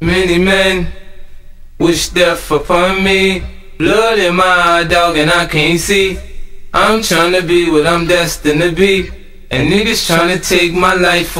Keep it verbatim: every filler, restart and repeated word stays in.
Many men wish death upon me. Blood in my eye, dog, and I can't see. I'm tryna be what I'm destined to be, and niggas tryna take my life